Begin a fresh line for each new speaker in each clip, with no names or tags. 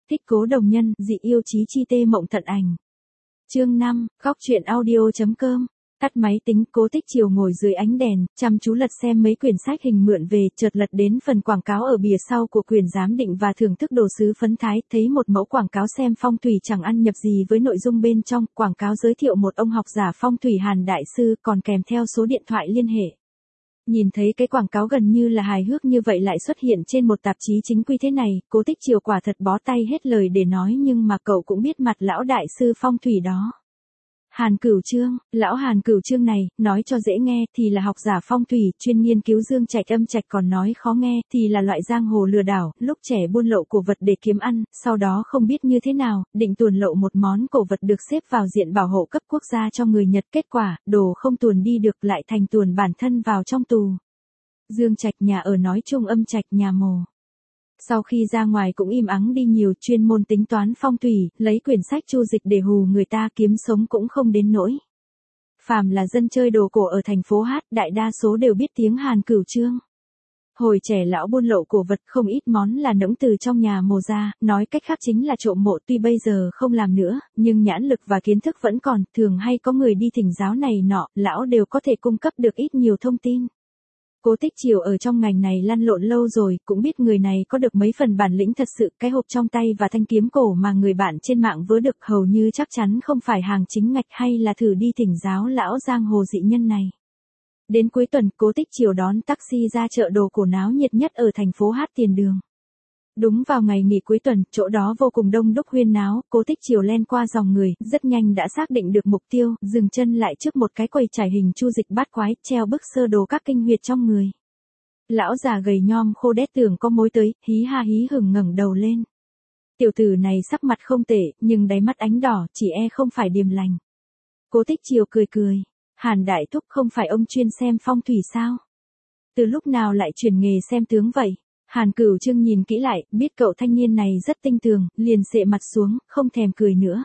Thích Cố Đồng Nhân, dị yêu chí chi tê mộng thận ảnh. Chương 5, góc truyện audio.com. Tắt máy tính, Cố Tích Chiều ngồi dưới ánh đèn, chăm chú lật xem mấy quyển sách hình mượn về, chợt lật đến phần quảng cáo ở bìa sau của quyển giám định và thưởng thức đồ sứ phấn Thái, thấy một mẫu quảng cáo xem phong thủy chẳng ăn nhập gì với nội dung bên trong, quảng cáo giới thiệu một ông học giả phong thủy Hàn đại sư, còn kèm theo số điện thoại liên hệ. Nhìn thấy cái quảng cáo gần như là hài hước như vậy lại xuất hiện trên một tạp chí chính quy thế này, Cố Tích Chiều quả thật bó tay hết lời để nói, nhưng mà cậu cũng biết mặt lão đại sư phong thủy đó. Hàn Cửu Chương, lão Hàn Cửu Chương này, nói cho dễ nghe thì là học giả phong thủy, chuyên nghiên cứu dương trạch âm trạch, còn nói khó nghe thì là loại giang hồ lừa đảo, lúc trẻ buôn lậu cổ vật để kiếm ăn, sau đó không biết như thế nào, định tuồn lậu một món cổ vật được xếp vào diện bảo hộ cấp quốc gia cho người Nhật, kết quả, đồ không tuồn đi được lại thành tuồn bản thân vào trong tù. Dương trạch nhà ở nói chung, âm trạch nhà mồ. Sau khi ra ngoài cũng im ắng đi nhiều, chuyên môn tính toán phong thủy, lấy quyển sách chu dịch để hù người ta, kiếm sống cũng không đến nỗi. Phàm là dân chơi đồ cổ ở thành phố Hát, đại đa số đều biết tiếng Hàn Cửu Chương. Hồi trẻ lão buôn lậu cổ vật, không ít món là nẫng từ trong nhà mồ ra, nói cách khác chính là trộm mộ, tuy bây giờ không làm nữa, nhưng nhãn lực và kiến thức vẫn còn, thường hay có người đi thỉnh giáo này nọ, lão đều có thể cung cấp được ít nhiều thông tin. Cố Tích Chiều ở trong ngành này lăn lộn lâu rồi, cũng biết người này có được mấy phần bản lĩnh thật sự, cái hộp trong tay và thanh kiếm cổ mà người bạn trên mạng vớ được hầu như chắc chắn không phải hàng chính ngạch, hay là thử đi thỉnh giáo lão giang hồ dị nhân này. Đến cuối tuần, Cố Tích Chiều đón taxi ra chợ đồ cổ náo nhiệt nhất ở thành phố Hát Tiền Đường. Đúng vào ngày nghỉ cuối tuần, chỗ đó vô cùng đông đúc huyên náo, Cố Tích Chiều len qua dòng người, rất nhanh đã xác định được mục tiêu, dừng chân lại trước một cái quầy trải hình chu dịch bát quái, treo bức sơ đồ các kinh huyệt trong người. Lão già gầy nhom khô đét tưởng có mối tới, hí ha hí hửng ngẩng đầu lên. Tiểu tử này sắc mặt không tệ, nhưng đáy mắt ánh đỏ, chỉ e không phải điềm lành. Cố Tích Chiều cười cười, Hàn đại thúc, không phải ông chuyên xem phong thủy sao? Từ lúc nào lại chuyển nghề xem tướng vậy? Hàn Cửu Chương nhìn kỹ lại, biết cậu thanh niên này rất tinh tường, liền xệ mặt xuống, không thèm cười nữa.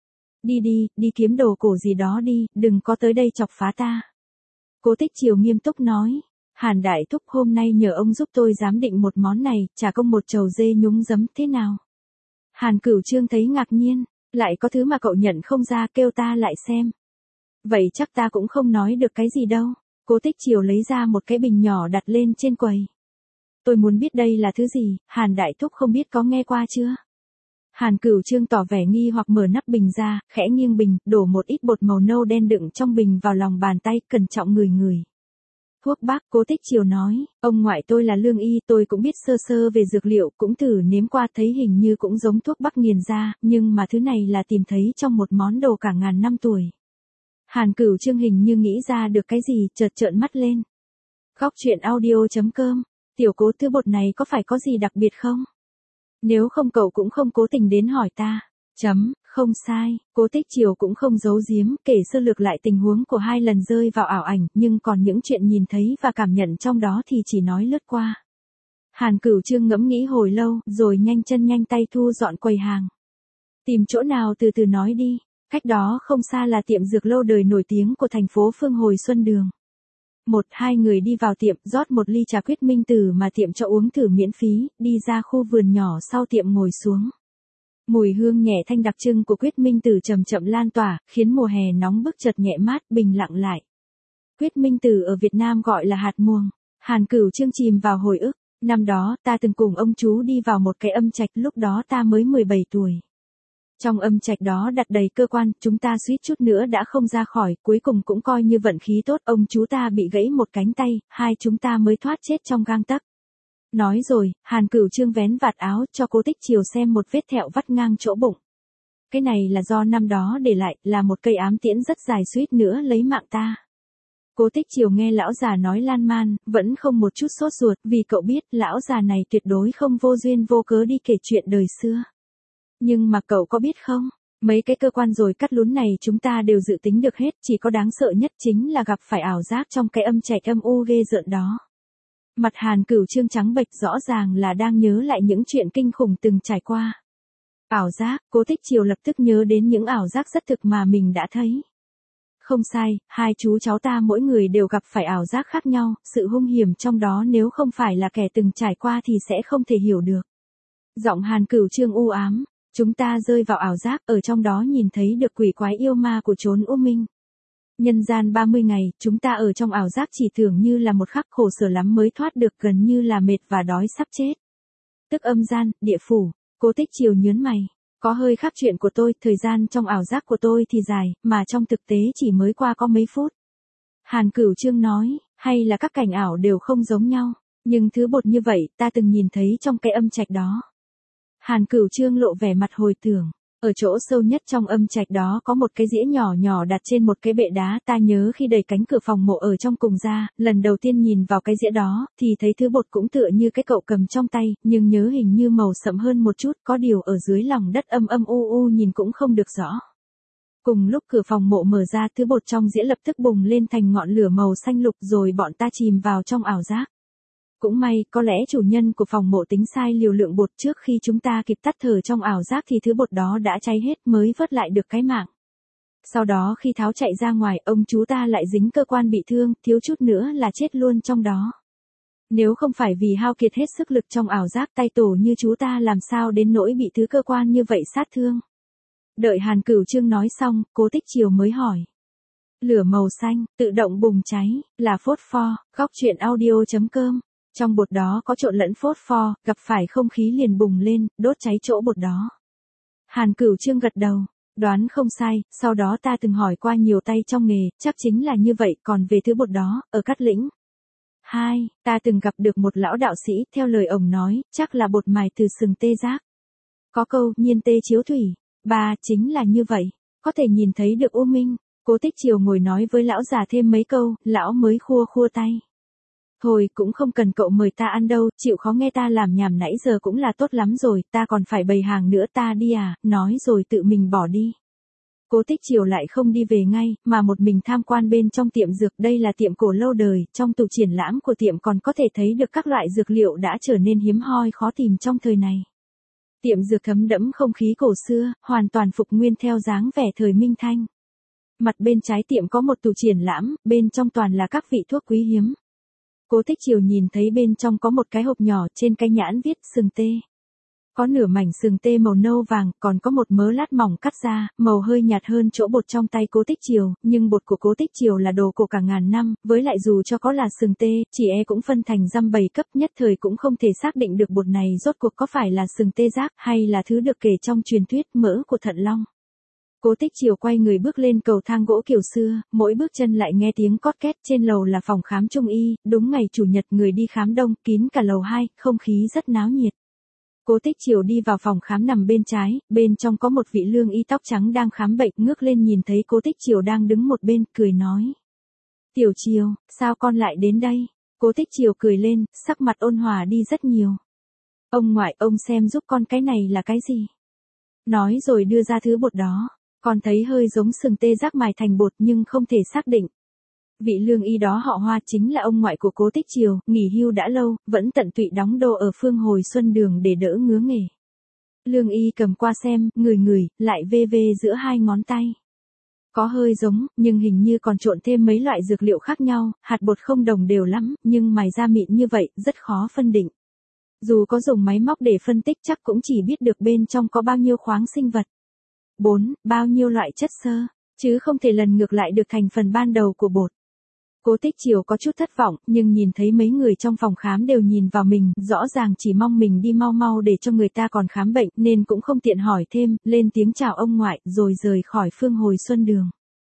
Đi kiếm đồ cổ gì đó đi, đừng có tới đây chọc phá ta. Cố Tích Chiều nghiêm túc nói, Hàn đại thúc, hôm nay nhờ ông giúp tôi giám định một món này, trả công một chầu dê nhúng giấm, thế nào? Hàn Cửu Chương thấy ngạc nhiên, lại có thứ mà cậu nhận không ra, kêu ta lại xem. Vậy chắc ta cũng không nói được cái gì đâu. Cố Tích Chiều lấy ra một cái bình nhỏ đặt lên trên quầy. Tôi muốn biết đây là thứ gì, Hàn đại thúc không biết có nghe qua chưa? Hàn Cửu Chương tỏ vẻ nghi hoặc mở nắp bình ra, khẽ nghiêng bình, đổ một ít bột màu nâu đen đựng trong bình vào lòng bàn tay, cẩn trọng ngửi. Thuốc bắc, Cố Tích Chiều nói, ông ngoại tôi là lương y, tôi cũng biết sơ sơ về dược liệu, cũng thử nếm qua, thấy hình như cũng giống thuốc bắc nghiền ra, nhưng mà thứ này là tìm thấy trong một món đồ cả ngàn năm tuổi. Hàn Cửu Chương hình như nghĩ ra được cái gì, chợt trợn mắt lên. Góc truyện audio.com. Tiểu Cố, thứ bột này có phải có gì đặc biệt không? Nếu không cậu cũng không cố tình đến hỏi ta. Không sai, Cố Tích Chiều cũng không giấu giếm, kể sơ lược lại tình huống của hai lần rơi vào ảo ảnh, nhưng còn những chuyện nhìn thấy và cảm nhận trong đó thì chỉ nói lướt qua. Hàn Cửu Chương ngẫm nghĩ hồi lâu, rồi nhanh chân nhanh tay thu dọn quầy hàng. Tìm chỗ nào từ từ nói đi, cách đó không xa là tiệm dược lâu đời nổi tiếng của thành phố Phương Hồi Xuân Đường. Hai người đi vào tiệm, rót một ly trà quyết minh tử mà tiệm cho uống thử miễn phí, đi ra khu vườn nhỏ sau tiệm ngồi xuống. Mùi hương nhẹ thanh đặc trưng của quyết minh tử chậm chậm lan tỏa, khiến mùa hè nóng bức chợt nhẹ mát, bình lặng lại. Quyết minh tử ở Việt Nam gọi là hạt muồng. Hàn Cửu Chương chìm vào hồi ức, năm đó ta từng cùng ông chú đi vào một cái âm trạch, lúc đó ta mới 17 tuổi. Trong âm trạch đó đặt đầy cơ quan, chúng ta suýt chút nữa đã không ra khỏi, cuối cùng cũng coi như vận khí tốt, ông chú ta bị gãy một cánh tay, hai chúng ta mới thoát chết trong gang tấc. Nói rồi, Hàn Cửu Chương vén vạt áo cho Cố Tích Chiều xem một vết thẹo vắt ngang chỗ bụng. Cái này là do năm đó để lại, là một cây ám tiễn rất dài, suýt nữa lấy mạng ta. Cố Tích Chiều nghe lão già nói lan man, vẫn không một chút sốt ruột, vì cậu biết, lão già này tuyệt đối không vô duyên vô cớ đi kể chuyện đời xưa. Nhưng mà cậu có biết không, mấy cái cơ quan rồi cắt lún này chúng ta đều dự tính được hết, chỉ có đáng sợ nhất chính là gặp phải ảo giác trong cái âm trạch âm u ghê rợn đó. Mặt Hàn Cửu Chương trắng bệch, rõ ràng là đang nhớ lại những chuyện kinh khủng từng trải qua. Ảo giác, Cố Tích Chiều lập tức nhớ đến những ảo giác rất thực mà mình đã thấy. Không sai, hai chú cháu ta mỗi người đều gặp phải ảo giác khác nhau, sự hung hiểm trong đó nếu không phải là kẻ từng trải qua thì sẽ không thể hiểu được. Giọng Hàn Cửu Chương u ám, Chúng ta rơi vào ảo giác, ở trong đó nhìn thấy được quỷ quái yêu ma của chốn U Minh. Nhân gian 30 ngày, chúng ta ở trong ảo giác chỉ tưởng như là một khắc khổ sở lắm mới thoát được, gần như là mệt và đói sắp chết. Tức âm gian, địa phủ. Cố Tích Triều nhớn mày. Có hơi khác chuyện của tôi, thời gian trong ảo giác của tôi thì dài, mà trong thực tế chỉ mới qua có mấy phút. Hàn Cửu Trương nói, hay là các cảnh ảo đều không giống nhau, nhưng thứ bột như vậy ta từng nhìn thấy trong cái âm trạch đó. Hàn Cửu Trương lộ vẻ mặt hồi tưởng. Ở chỗ sâu nhất trong âm trạch đó có một cái dĩa nhỏ nhỏ đặt trên một cái bệ đá, ta nhớ khi đẩy cánh cửa phòng mộ ở trong cùng ra, lần đầu tiên nhìn vào cái dĩa đó, thì thấy thứ bột cũng tựa như cái cậu cầm trong tay, nhưng nhớ hình như màu sậm hơn một chút, có điều ở dưới lòng đất âm âm u u nhìn cũng không được rõ. Cùng lúc cửa phòng mộ mở ra, thứ bột trong dĩa lập tức bùng lên thành ngọn lửa màu xanh lục rồi bọn ta chìm vào trong ảo giác. Cũng may, có lẽ chủ nhân của phòng mộ tính sai liều lượng bột, trước khi chúng ta kịp tắt thở trong ảo giác thì thứ bột đó đã cháy hết mới vớt lại được cái mạng. Sau đó khi tháo chạy ra ngoài, ông chú ta lại dính cơ quan bị thương, thiếu chút nữa là chết luôn trong đó. Nếu không phải vì hao kiệt hết sức lực trong ảo giác, tay tổ như chú ta làm sao đến nỗi bị thứ cơ quan như vậy sát thương. Đợi Hàn Cửu Trương nói xong, Cố Tích Triều mới hỏi. Lửa màu xanh, tự động bùng cháy, là phốt pho, góc truyện audio.com. Trong bột đó có trộn lẫn phốt pho, gặp phải không khí liền bùng lên, đốt cháy chỗ bột đó. Hàn Cửu Trương gật đầu, đoán không sai, sau đó ta từng hỏi qua nhiều tay trong nghề, chắc chính là như vậy, còn về thứ bột đó, ở Cát Lĩnh. 2. Ta từng gặp được một lão đạo sĩ, theo lời ông nói, chắc là bột mài từ sừng tê giác. Có câu, nhiên tê chiếu thủy. 3. Chính là như vậy, có thể nhìn thấy được U Minh. Cố Tích Triều ngồi nói với lão già thêm mấy câu, lão mới khua khua tay. Thôi cũng không cần cậu mời ta ăn đâu, chịu khó nghe ta làm nhảm nãy giờ cũng là tốt lắm rồi, ta còn phải bày hàng nữa, ta đi à, nói rồi tự mình bỏ đi. Cố Tích Triều lại không đi về ngay, mà một mình tham quan bên trong tiệm dược, đây là tiệm cổ lâu đời, trong tủ triển lãm của tiệm còn có thể thấy được các loại dược liệu đã trở nên hiếm hoi khó tìm trong thời này. Tiệm dược thấm đẫm không khí cổ xưa, hoàn toàn phục nguyên theo dáng vẻ thời Minh Thanh. Mặt bên trái tiệm có một tủ triển lãm, bên trong toàn là các vị thuốc quý hiếm. Cố Tích Triều nhìn thấy bên trong có một cái hộp nhỏ, trên cái nhãn viết sừng tê. Có nửa mảnh sừng tê màu nâu vàng, còn có một mớ lát mỏng cắt ra, màu hơi nhạt hơn chỗ bột trong tay Cố Tích Triều, nhưng bột của Cố Tích Triều là đồ cổ cả ngàn năm, với lại dù cho có là sừng tê, chỉ cũng phân thành dăm bảy cấp, nhất thời cũng không thể xác định được bột này rốt cuộc có phải là sừng tê giác, hay là thứ được kể trong truyền thuyết mỡ của Thận Long. Cố Tích Triều quay người bước lên cầu thang gỗ kiểu xưa, mỗi bước chân lại nghe tiếng cót két, trên lầu là phòng khám trung y, đúng ngày chủ nhật người đi khám đông, kín cả lầu 2, không khí rất náo nhiệt. Cố Tích Triều đi vào phòng khám nằm bên trái, bên trong có một vị lương y tóc trắng đang khám bệnh, ngước lên nhìn thấy Cố Tích Triều đang đứng một bên, cười nói. Tiểu Triều, sao con lại đến đây? Cố Tích Triều cười lên, sắc mặt ôn hòa đi rất nhiều. Ông ngoại, ông xem giúp con cái này là cái gì? Nói rồi đưa ra thứ bột đó. Con thấy hơi giống sừng tê giác mài thành bột nhưng không thể xác định. Vị lương y đó họ Hoa, chính là ông ngoại của Cố Tích Triều, nghỉ hưu đã lâu, vẫn tận tụy đóng đô ở Phương Hồi Xuân Đường để đỡ ngứa nghề. Lương y cầm qua xem, ngửi, lại vê vê giữa hai ngón tay. Có hơi giống, nhưng hình như còn trộn thêm mấy loại dược liệu khác nhau, hạt bột không đồng đều lắm, nhưng mài ra mịn như vậy, rất khó phân định. Dù có dùng máy móc để phân tích chắc cũng chỉ biết được bên trong có bao nhiêu khoáng sinh vật. 4. Bao nhiêu loại chất xơ, chứ không thể lần ngược lại được thành phần ban đầu của bột. Cố Tích Triều có chút thất vọng, nhưng nhìn thấy mấy người trong phòng khám đều nhìn vào mình, rõ ràng chỉ mong mình đi mau mau để cho người ta còn khám bệnh, nên cũng không tiện hỏi thêm, lên tiếng chào ông ngoại, rồi rời khỏi Phương Hồi Xuân Đường.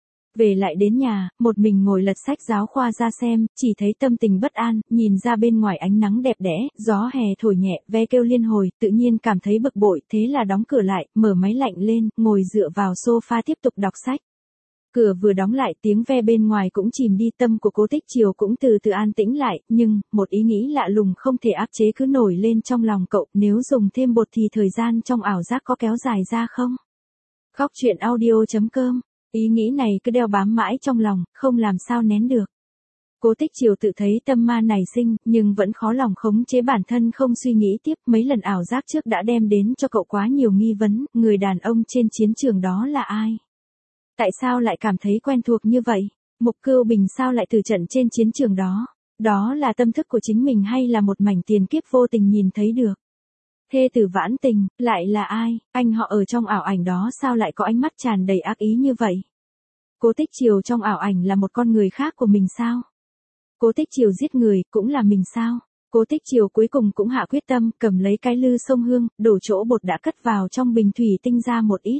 Về lại đến nhà, một mình ngồi lật sách giáo khoa ra xem, chỉ thấy tâm tình bất an, nhìn ra bên ngoài ánh nắng đẹp đẽ, gió hè thổi nhẹ, ve kêu liên hồi, tự nhiên cảm thấy bực bội, thế là đóng cửa lại, mở máy lạnh lên, ngồi dựa vào sofa tiếp tục đọc sách. Cửa vừa đóng lại, tiếng ve bên ngoài cũng chìm đi, tâm của Cố Tích Triều cũng từ từ an tĩnh lại, nhưng, một ý nghĩ lạ lùng không thể áp chế cứ nổi lên trong lòng cậu, nếu dùng thêm bột thì thời gian trong ảo giác có kéo dài ra không? Góc truyện audio.com. Ý nghĩ này cứ đeo bám mãi trong lòng, không làm sao nén được. Cố Tích Triều tự thấy tâm ma nảy sinh, nhưng vẫn khó lòng khống chế bản thân không suy nghĩ tiếp, mấy lần ảo giác trước đã đem đến cho cậu quá nhiều nghi vấn, người đàn ông trên chiến trường đó là ai? Tại sao lại cảm thấy quen thuộc như vậy? Mục Cưu Bình sao lại từ trận trên chiến trường đó? Đó là tâm thức của chính mình hay là một mảnh tiền kiếp vô tình nhìn thấy được? Thê tử Vãn Tình, lại là ai, anh họ ở trong ảo ảnh đó sao lại có ánh mắt tràn đầy ác ý như vậy? Cố Tích Triều trong ảo ảnh là một con người khác của mình sao? Cố Tích Triều giết người, cũng là mình sao? Cố Tích Triều cuối cùng cũng hạ quyết tâm, cầm lấy cái lư sông hương, đổ chỗ bột đã cất vào trong bình thủy tinh ra một ít.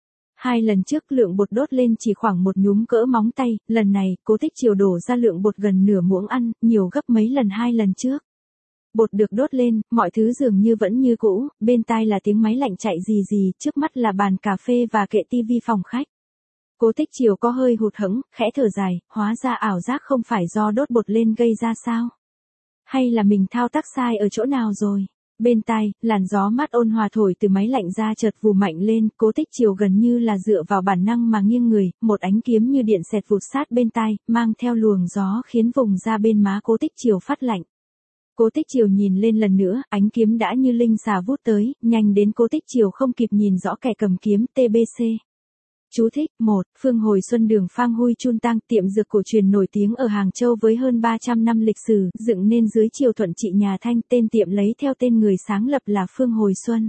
2 lần trước lượng bột đốt lên chỉ khoảng một nhúm cỡ móng tay, lần này, Cố Tích Triều đổ ra lượng bột gần nửa muỗng ăn, nhiều gấp mấy lần 2 lần trước. Bột được đốt lên, mọi thứ dường như vẫn như cũ, bên tai là tiếng máy lạnh chạy rì rì, trước mắt là bàn cà phê và kệ tivi phòng khách. Cố Tích Triều có hơi hụt hẫng, khẽ thở dài, hóa ra ảo giác không phải do đốt bột lên gây ra sao? Hay là mình thao tác sai ở chỗ nào rồi? Bên tai, làn gió mát ôn hòa thổi từ máy lạnh ra chợt vù mạnh lên, Cố Tích Triều gần như là dựa vào bản năng mà nghiêng người, một ánh kiếm như điện xẹt vụt sát bên tai, mang theo luồng gió khiến vùng da bên má Cố Tích Triều phát lạnh. Cố Tích Triều nhìn lên lần nữa, ánh kiếm đã như linh xà vút tới, nhanh đến Cố Tích Triều không kịp nhìn rõ kẻ cầm kiếm, TBC. Chú thích, 1. Phương Hồi Xuân đường Phang Huy Chun Tang, tiệm dược cổ truyền nổi tiếng ở Hàng Châu với hơn 300 năm lịch sử, dựng nên dưới triều Thuận Trị nhà Thanh, tên tiệm lấy theo tên người sáng lập là Phương Hồi Xuân.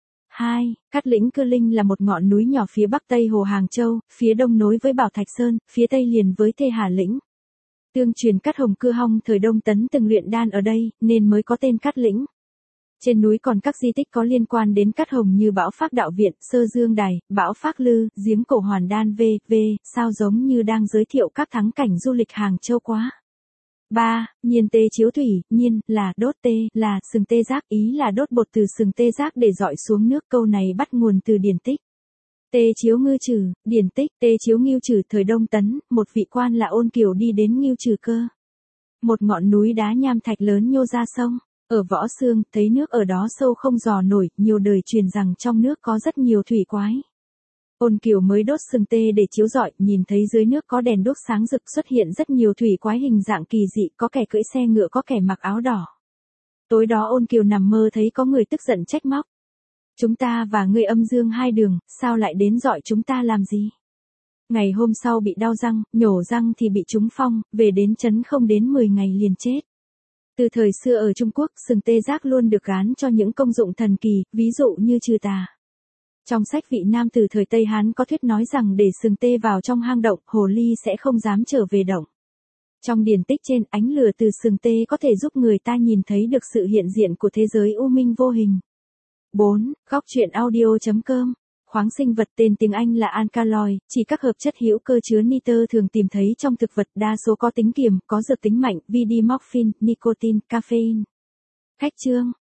2. Cát Lĩnh Cư Linh là một ngọn núi nhỏ phía bắc tây hồ Hàng Châu, phía đông nối với Bảo Thạch Sơn, phía tây liền với Thê Hà Lĩnh. Tương truyền Cát Hồng Cư Hong thời Đông Tấn từng luyện đan ở đây, nên mới có tên Cát Lĩnh. Trên núi còn các di tích có liên quan đến Cát Hồng như Bảo Phác Đạo Viện, Sơ Dương Đài, Bảo Phác Lư, giếng cổ Hoàn Đan v.v. Sao giống như đang giới thiệu các thắng cảnh du lịch Hàng Châu quá. 3. Nhiên tê chiếu thủy, nhiên, là, đốt tê, là, sừng tê giác, ý là đốt bột từ sừng tê giác để dọi xuống nước, câu này bắt nguồn từ điển tích. Tê chiếu ngư trừ, điển tích, tê chiếu ngưu trừ thời Đông Tấn, một vị quan là Ôn Kiều đi đến Ngưu Trừ Cơ. Một ngọn núi đá nham thạch lớn nhô ra sông. Ở Võ Xương, thấy nước ở đó sâu không dò nổi, nhiều đời truyền rằng trong nước có rất nhiều thủy quái. Ôn Kiều mới đốt sừng tê để chiếu rọi, nhìn thấy dưới nước có đèn đuốc sáng rực, xuất hiện rất nhiều thủy quái hình dạng kỳ dị, có kẻ cưỡi xe ngựa, có kẻ mặc áo đỏ. Tối đó Ôn Kiều nằm mơ thấy có người tức giận trách móc. Chúng ta và ngươi âm dương hai đường, sao lại đến dọi chúng ta làm gì? Ngày hôm sau bị đau răng, nhổ răng thì bị trúng phong, về đến trấn không đến 10 ngày liền chết. Từ thời xưa ở Trung Quốc, sừng tê giác luôn được gán cho những công dụng thần kỳ, ví dụ như trừ tà. Trong sách Vị Nam từ thời Tây Hán có thuyết nói rằng để sừng tê vào trong hang động, hồ ly sẽ không dám trở về động. Trong điển tích trên, ánh lửa từ sừng tê có thể giúp người ta nhìn thấy được sự hiện diện của thế giới u minh vô hình. 4. Góc truyện audio.com. Khoáng sinh vật tên tiếng Anh là alkaloid, chỉ các hợp chất hữu cơ chứa nitơ thường tìm thấy trong thực vật, đa số có tính kiềm, có dược tính mạnh, VD morphine, nicotine, caffeine. Khách chương.